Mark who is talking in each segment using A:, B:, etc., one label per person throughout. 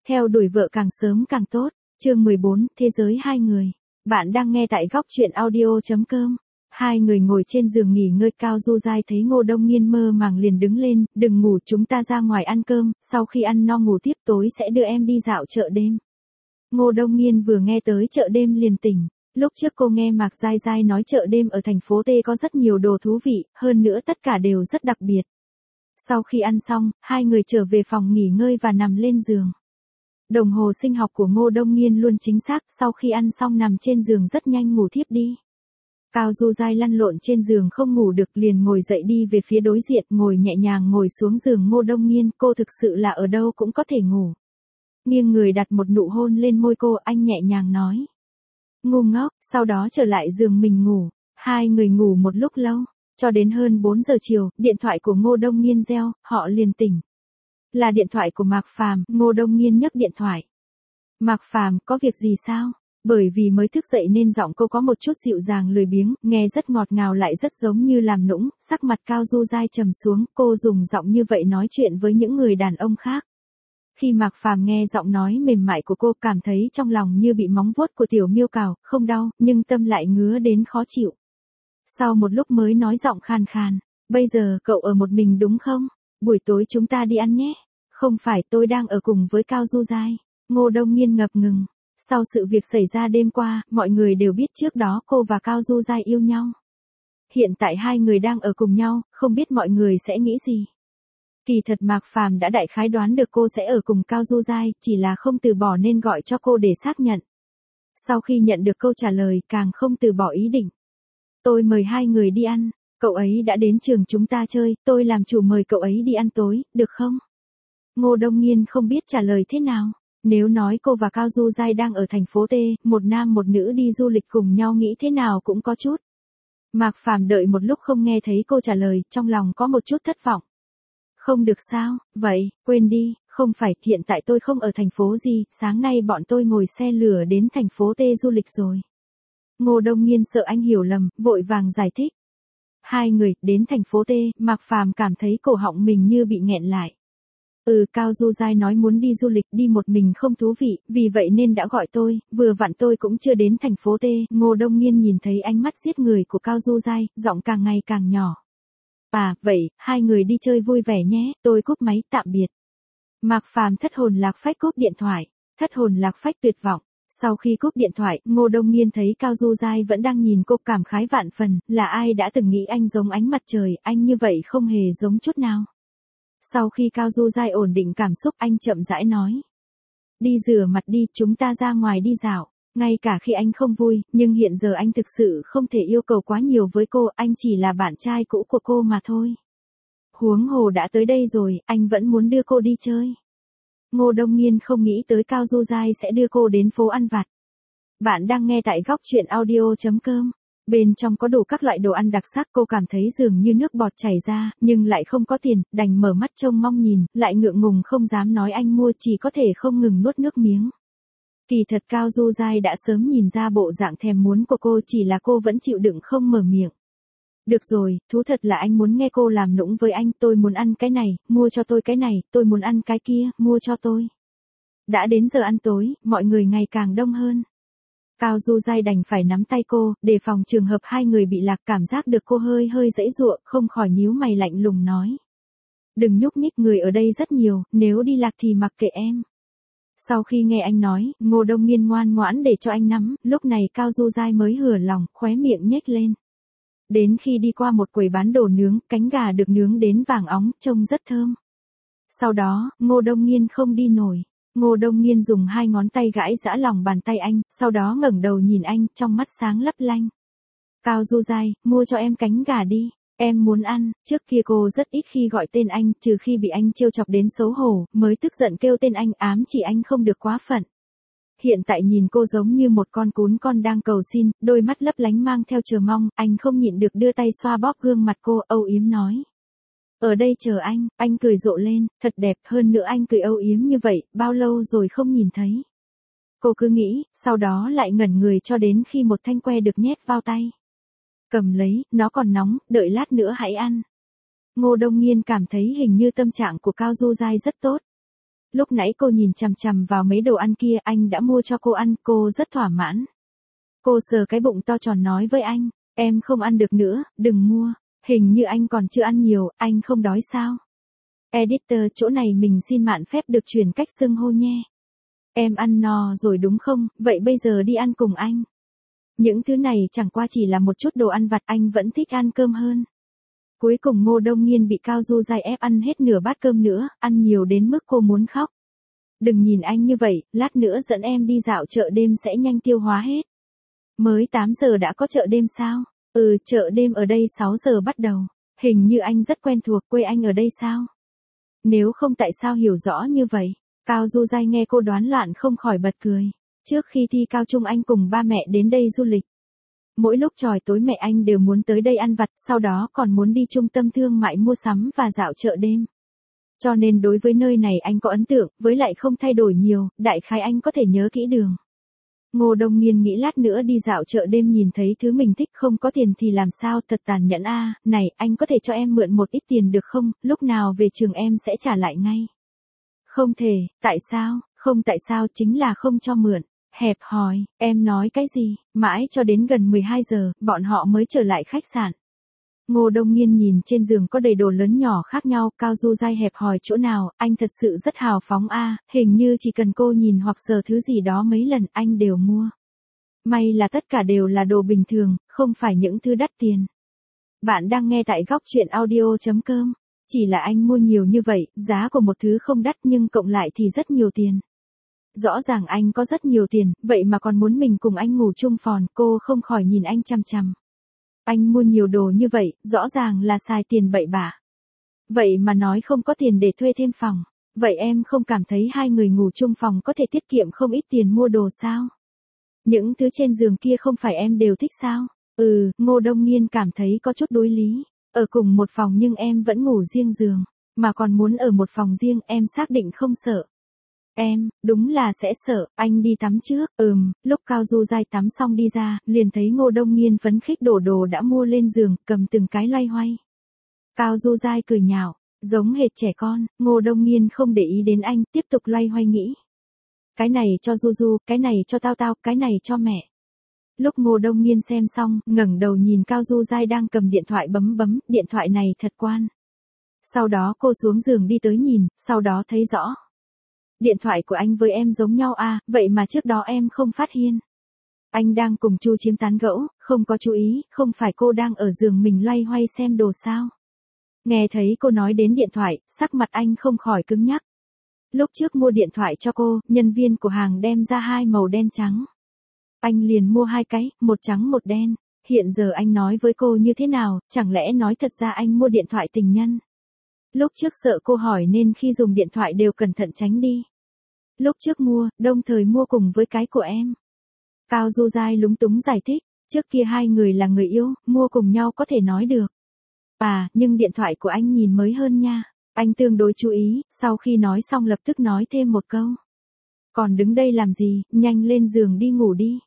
A: Theo đuổi vợ càng sớm càng tốt. Chương 14, Thế giới hai người. Bạn đang nghe tại góc truyện audio.com. Hai người ngồi trên giường nghỉ ngơi. Cao Du Giai thấy Ngô Đông Nghiên mơ màng liền đứng lên, đừng ngủ, chúng ta ra ngoài ăn cơm, sau khi ăn no ngủ tiếp, tối sẽ đưa em đi dạo chợ đêm. Ngô Đông Nghiên vừa nghe tới chợ đêm liền tỉnh. Lúc trước cô nghe Mạc Giai Giai nói chợ đêm ở thành phố T có rất nhiều đồ thú vị, hơn nữa tất cả đều rất đặc biệt. Sau khi ăn xong, hai người trở về phòng nghỉ ngơi và nằm lên giường. Đồng hồ sinh học của Ngô Đông Nghiên luôn chính xác, sau khi ăn xong nằm trên giường rất nhanh ngủ thiếp đi. Cao Du Giai lăn lộn trên giường không ngủ được liền ngồi dậy đi về phía đối diện, ngồi nhẹ nhàng ngồi xuống giường Ngô Đông Nghiên, cô thực sự là ở đâu cũng có thể ngủ. Nghiêng người đặt một nụ hôn lên môi cô, anh nhẹ nhàng nói. Ngu ngốc, sau đó trở lại giường mình ngủ. Hai người ngủ một lúc lâu, cho đến hơn 4 giờ chiều, điện thoại của Ngô Đông Nghiên reo, họ liền tỉnh. Là điện thoại của Mạc Phàm, Ngô Đông Nghiên nhấc điện thoại. Mạc Phàm, có việc gì sao? Bởi vì mới thức dậy nên giọng cô có một chút dịu dàng lười biếng, nghe rất ngọt ngào lại rất giống như làm nũng, sắc mặt Cao Du Giai trầm xuống, cô dùng giọng như vậy nói chuyện với những người đàn ông khác. Khi Mạc Phàm nghe giọng nói mềm mại của cô cảm thấy trong lòng như bị móng vuốt của tiểu miêu cào, không đau, nhưng tâm lại ngứa đến khó chịu. Sau một lúc mới nói giọng khàn khàn, bây giờ cậu ở một mình đúng không? Buổi tối chúng ta đi ăn nhé. Không phải, tôi đang ở cùng với Cao Du Giai. Ngô Đông Nghiên ngập ngừng. Sau sự việc xảy ra đêm qua, mọi người đều biết trước đó cô và Cao Du Giai yêu nhau. Hiện tại hai người đang ở cùng nhau, không biết mọi người sẽ nghĩ gì. Kỳ thật Mạc Phàm đã đại khái đoán được cô sẽ ở cùng Cao Du Giai, chỉ là không từ bỏ nên gọi cho cô để xác nhận. Sau khi nhận được câu trả lời, càng không từ bỏ ý định. Tôi mời hai người đi ăn, cậu ấy đã đến trường chúng ta chơi, tôi làm chủ mời cậu ấy đi ăn tối, được không? Ngô Đông Nghiên không biết trả lời thế nào. Nếu nói cô và Cao Du Giai đang ở thành phố T, một nam một nữ đi du lịch cùng nhau nghĩ thế nào cũng có chút. Mạc Phàm đợi một lúc không nghe thấy cô trả lời, trong lòng có một chút thất vọng. Không được sao, vậy, quên đi, không phải, hiện tại tôi không ở thành phố gì, sáng nay bọn tôi ngồi xe lửa đến thành phố T du lịch rồi. Ngô Đông Nghiên sợ anh hiểu lầm, vội vàng giải thích. Hai người, đến thành phố T, Mạc Phàm cảm thấy cổ họng mình như bị nghẹn lại. Cao Du Giai nói muốn đi du lịch, đi một mình không thú vị, vì vậy nên đã gọi tôi, vừa vặn tôi cũng chưa đến thành phố T. Ngô Đông Nghiên nhìn thấy ánh mắt giết người của Cao Du Giai, giọng càng ngày càng nhỏ. À, vậy, hai người đi chơi vui vẻ nhé, tôi cúp máy, tạm biệt. Mạc Phàm thất hồn lạc phách cúp điện thoại, thất hồn lạc phách tuyệt vọng. Sau khi cúp điện thoại, Ngô Đông Nghiên thấy Cao Du Giai vẫn đang nhìn cô cảm khái vạn phần, là ai đã từng nghĩ anh giống ánh mặt trời, anh như vậy không hề giống chút nào. Sau khi Cao Du Giai ổn định cảm xúc, anh chậm rãi nói. Đi rửa mặt đi, chúng ta ra ngoài đi dạo. Ngay cả khi anh không vui, nhưng hiện giờ anh thực sự không thể yêu cầu quá nhiều với cô, anh chỉ là bạn trai cũ của cô mà thôi. Huống hồ đã tới đây rồi, anh vẫn muốn đưa cô đi chơi. Ngô Đông Nghiên không nghĩ tới Cao Du Giai sẽ đưa cô đến phố ăn vặt. Bạn đang nghe tại góc truyện audio.com. Bên trong có đủ các loại đồ ăn đặc sắc, cô cảm thấy dường như nước bọt chảy ra, nhưng lại không có tiền, đành mở mắt trông mong nhìn, lại ngượng ngùng không dám nói anh mua, chỉ có thể không ngừng nuốt nước miếng. Kỳ thật Cao Du Giai đã sớm nhìn ra bộ dạng thèm muốn của cô, chỉ là cô vẫn chịu đựng không mở miệng. Được rồi, thú thật là anh muốn nghe cô làm nũng với anh, tôi muốn ăn cái này, mua cho tôi cái này, tôi muốn ăn cái kia, mua cho tôi. Đã đến giờ ăn tối, mọi người ngày càng đông hơn. Cao Du Giai đành phải nắm tay cô, để phòng trường hợp hai người bị lạc, cảm giác được cô hơi giãy giụa, không khỏi nhíu mày lạnh lùng nói. Đừng nhúc nhích, người ở đây rất nhiều, nếu đi lạc thì mặc kệ em. Sau khi nghe anh nói, Ngô Đông Nghiên ngoan ngoãn để cho anh nắm, lúc này Cao Du Giai mới hửa lòng, khóe miệng nhếch lên. Đến khi đi qua một quầy bán đồ nướng, cánh gà được nướng đến vàng óng, trông rất thơm. Sau đó, Ngô Đông Nghiên không đi nổi. Ngô Đông Nghiên dùng hai ngón tay gãi giã lòng bàn tay anh, sau đó ngẩng đầu nhìn anh, trong mắt sáng lấp lánh. Cao Du Giai, mua cho em cánh gà đi, em muốn ăn. Trước kia cô rất ít khi gọi tên anh, trừ khi bị anh trêu chọc đến xấu hổ, mới tức giận kêu tên anh, ám chỉ anh không được quá phận. Hiện tại nhìn cô giống như một con cún con đang cầu xin, đôi mắt lấp lánh mang theo chờ mong, anh không nhịn được đưa tay xoa bóp gương mặt cô, âu yếm nói. Ở đây chờ anh cười rộ lên, thật đẹp, hơn nữa anh cười âu yếm như vậy, bao lâu rồi không nhìn thấy. Cô cứ nghĩ, sau đó lại ngẩn người cho đến khi một thanh que được nhét vào tay. Cầm lấy, nó còn nóng, đợi lát nữa hãy ăn. Ngô Đông Nghiên cảm thấy hình như tâm trạng của Cao Du Giai rất tốt. Lúc nãy cô nhìn chằm chằm vào mấy đồ ăn kia, anh đã mua cho cô ăn, cô rất thỏa mãn. Cô sờ cái bụng to tròn nói với anh, em không ăn được nữa, đừng mua, hình như anh còn chưa ăn nhiều, anh không đói sao? Editor, chỗ này mình xin mạn phép được chuyển cách xưng hô nhé. Em ăn no rồi đúng không, vậy bây giờ đi ăn cùng anh. Những thứ này chẳng qua chỉ là một chút đồ ăn vặt, anh vẫn thích ăn cơm hơn. Cuối cùng Ngô Đông Nhiên bị Cao Du Giai ép ăn hết nửa bát cơm nữa, ăn nhiều đến mức cô muốn khóc. Đừng nhìn anh như vậy, lát nữa dẫn em đi dạo chợ đêm sẽ nhanh tiêu hóa hết. Mới 8 giờ đã có chợ đêm sao? Chợ đêm ở đây 6 giờ bắt đầu. Hình như anh rất quen thuộc, quê anh ở đây sao? Nếu không tại sao hiểu rõ như vậy? Cao Du Giai nghe cô đoán loạn không khỏi bật cười. Trước khi thi cao trung anh cùng ba mẹ đến đây du lịch. Mỗi lúc tròi tối mẹ anh đều muốn tới đây ăn vặt, sau đó còn muốn đi trung tâm thương mại mua sắm và dạo chợ đêm. Cho nên đối với nơi này anh có ấn tượng, với lại không thay đổi nhiều, đại khái anh có thể nhớ kỹ đường. Ngô Đông Nhiên nghĩ lát nữa đi dạo chợ đêm nhìn thấy thứ mình thích không có tiền thì làm sao, thật tàn nhẫn a. Này, anh có thể cho em mượn một ít tiền được không, lúc nào về trường em sẽ trả lại ngay. Không thể, tại sao, không tại sao chính là không cho mượn. Hẹp hòi, em nói cái gì, mãi cho đến gần 12 giờ, bọn họ mới trở lại khách sạn. Ngô Đông Nhiên nhìn trên giường có đầy đồ lớn nhỏ khác nhau, Cao Du Giai hẹp hòi chỗ nào, anh thật sự rất hào phóng a, hình như chỉ cần cô nhìn hoặc sờ thứ gì đó mấy lần anh đều mua. May là tất cả đều là đồ bình thường, không phải những thứ đắt tiền. Bạn đang nghe tại góc truyện audio.com, chỉ là anh mua nhiều như vậy, giá của một thứ không đắt nhưng cộng lại thì rất nhiều tiền. Rõ ràng anh có rất nhiều tiền, vậy mà còn muốn mình cùng anh ngủ chung phòng, cô không khỏi nhìn anh chằm chằm. Anh mua nhiều đồ như vậy, rõ ràng là xài tiền bậy bạ. Vậy mà nói không có tiền để thuê thêm phòng. Vậy em không cảm thấy hai người ngủ chung phòng có thể tiết kiệm không ít tiền mua đồ sao? Những thứ trên giường kia không phải em đều thích sao? Ngô Đông Nhiên cảm thấy có chút đối lý. Ở cùng một phòng nhưng em vẫn ngủ riêng giường. Mà còn muốn ở một phòng riêng, em xác định không sợ. Em, đúng là sẽ sợ, anh đi tắm trước. Lúc Cao Du Giai tắm xong đi ra, liền thấy Ngô Đông Nhiên phấn khích đổ đồ đã mua lên giường, cầm từng cái loay hoay. Cao Du Giai cười nhạo, giống hệt trẻ con, Ngô Đông Nhiên không để ý đến anh, tiếp tục loay hoay nghĩ. Cái này cho Du Du, cái này cho Tao Tao, cái này cho mẹ. Lúc Ngô Đông Nhiên xem xong, ngẩng đầu nhìn Cao Du Giai đang cầm điện thoại bấm, điện thoại này thật quan. Sau đó cô xuống giường đi tới nhìn, sau đó thấy rõ. Điện thoại của anh với em giống nhau à, vậy mà trước đó em không phát hiện. Anh đang cùng Chu Chiếm tán gẫu, không có chú ý, không phải cô đang ở giường mình loay hoay xem đồ sao. Nghe thấy cô nói đến điện thoại, sắc mặt anh không khỏi cứng nhắc. Lúc trước mua điện thoại cho cô, nhân viên của hàng đem ra hai màu đen trắng. Anh liền mua hai cái, một trắng một đen. Hiện giờ anh nói với cô như thế nào, chẳng lẽ nói thật ra anh mua điện thoại tình nhân. Lúc trước sợ cô hỏi nên khi dùng điện thoại đều cẩn thận tránh đi. Lúc trước mua, đồng thời mua cùng với cái của em. Cao Du Giai lúng túng giải thích, trước kia hai người là người yêu, mua cùng nhau có thể nói được. Nhưng điện thoại của anh nhìn mới hơn nha. Anh tương đối chú ý, sau khi nói xong lập tức nói thêm một câu. Còn đứng đây làm gì, nhanh lên giường đi ngủ đi.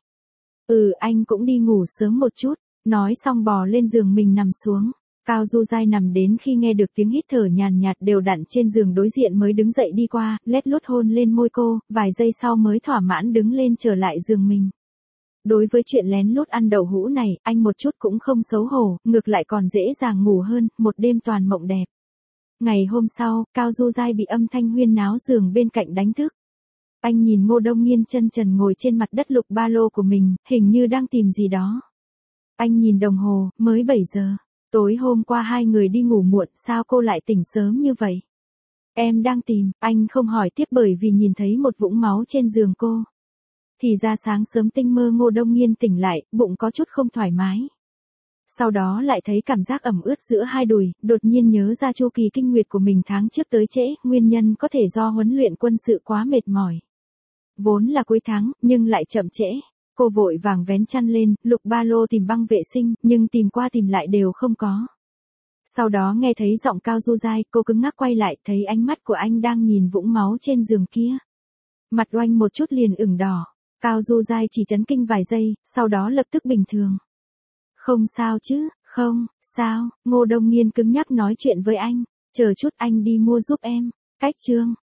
A: Anh cũng đi ngủ sớm một chút, nói xong bò lên giường mình nằm xuống. Cao Du Giai nằm đến khi nghe được tiếng hít thở nhàn nhạt đều đặn trên giường đối diện mới đứng dậy đi qua, lét lút hôn lên môi cô, vài giây sau mới thỏa mãn đứng lên trở lại giường mình. Đối với chuyện lén lút ăn đậu hũ này, anh một chút cũng không xấu hổ, ngược lại còn dễ dàng ngủ hơn, một đêm toàn mộng đẹp. Ngày hôm sau, Cao Du Giai bị âm thanh huyên náo giường bên cạnh đánh thức. Anh nhìn Ngô Đông Nhiên chân trần ngồi trên mặt đất lục ba lô của mình, hình như đang tìm gì đó. Anh nhìn đồng hồ, mới 7 giờ. Tối hôm qua hai người đi ngủ muộn, sao cô lại tỉnh sớm như vậy? Em đang tìm, anh không hỏi tiếp bởi vì nhìn thấy một vũng máu trên giường cô. Thì ra sáng sớm tinh mơ Ngô Đông Nhiên tỉnh lại, bụng có chút không thoải mái. Sau đó lại thấy cảm giác ẩm ướt giữa hai đùi, đột nhiên nhớ ra chu kỳ kinh nguyệt của mình tháng trước tới trễ, nguyên nhân có thể do huấn luyện quân sự quá mệt mỏi. Vốn là cuối tháng, nhưng lại chậm trễ. Cô vội vàng vén chăn lên, lục ba lô tìm băng vệ sinh, nhưng tìm qua tìm lại đều không có. Sau đó nghe thấy giọng Cao Du Giai, cô cứng ngắc quay lại, thấy ánh mắt của anh đang nhìn vũng máu trên giường kia. Mặt oanh một chút liền ửng đỏ. Cao Du Giai chỉ chấn kinh vài giây, sau đó lập tức bình thường. Không sao chứ, không, sao, Ngô Đông Nhiên cứng nhắc nói chuyện với anh. Chờ chút anh đi mua giúp em. Cách chương.